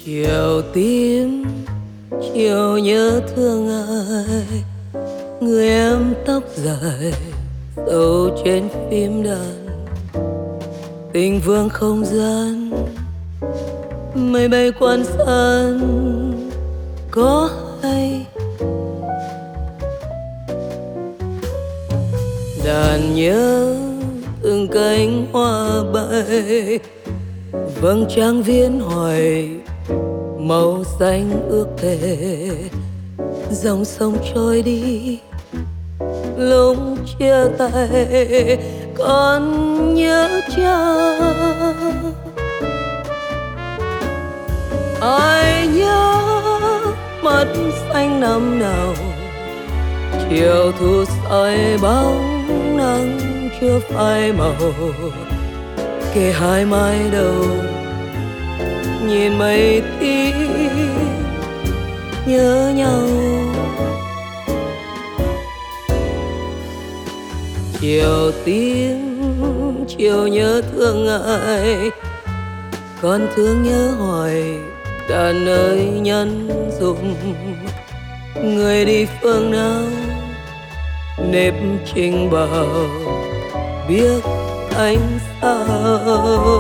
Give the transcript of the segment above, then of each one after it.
Chiều tím, chiều nhớ thương ai, người em tóc dài dấu trên phim đàn. Tình vương không gian, mây bay quan sát có hay. Đàn nhớ từng cánh hoa bay, vầng trăng viễn hoài màu xanh ước thề. Dòng sông trôi đi lúc chia tay, con nhớ cha. Ai nhớ mắt xanh năm nào, chiều thu soi bóng nắng chưa phai màu. Kề hai mái đầu nhìn mây tím nhớ nhau. Chiều tím, chiều nhớ thương ai, con thương nhớ hoài đàn ơi nhân dụng. Người đi phương nào nếp trình bào, biết anh sao.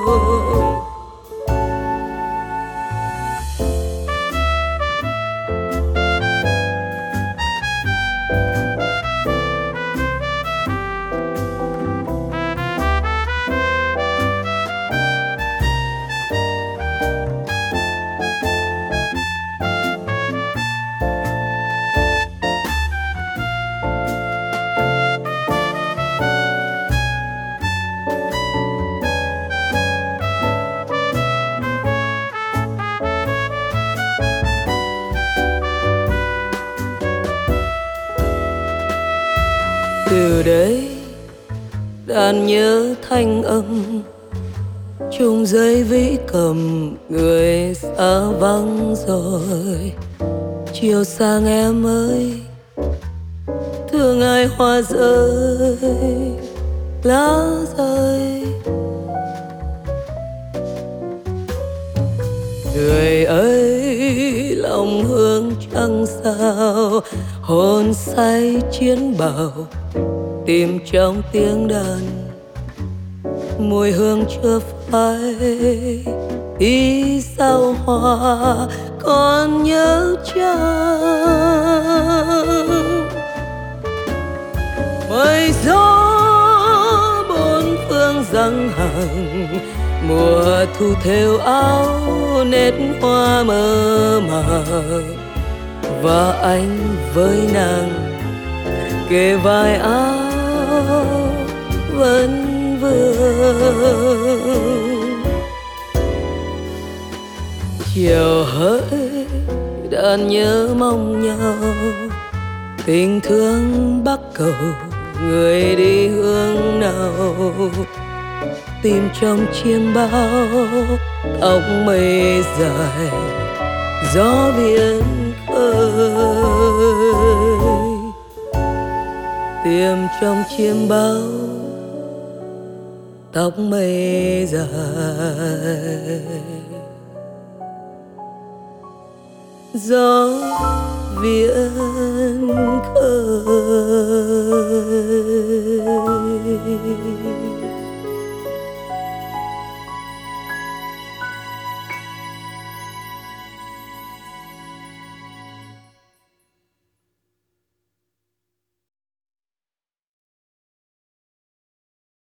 Từ đây đàn nhớ thanh âm, chung dây vĩ cầm người xa vắng rồi. Chiều sang em ơi, thương ai hoa rơi lá rơi. Người ơi lòng hương trăng sao, hồn say chiến bào tìm trong tiếng đàn. Mùi hương chưa phai ý sao hoa, còn nhớ cha. Mây gió bốn phương giăng hàng, mùa thu thêu áo nét hoa mơ màng. Và anh với nàng kề vai áo vẫn vương. Chiều hỡi đàn nhớ mong nhau, tình thương bắc cầu người đi hướng nào. Tìm trong chiêm bao tóc mây dài, gió biển khơi. Tìm trong chiêm bao tóc mây dài, gió biển khơi.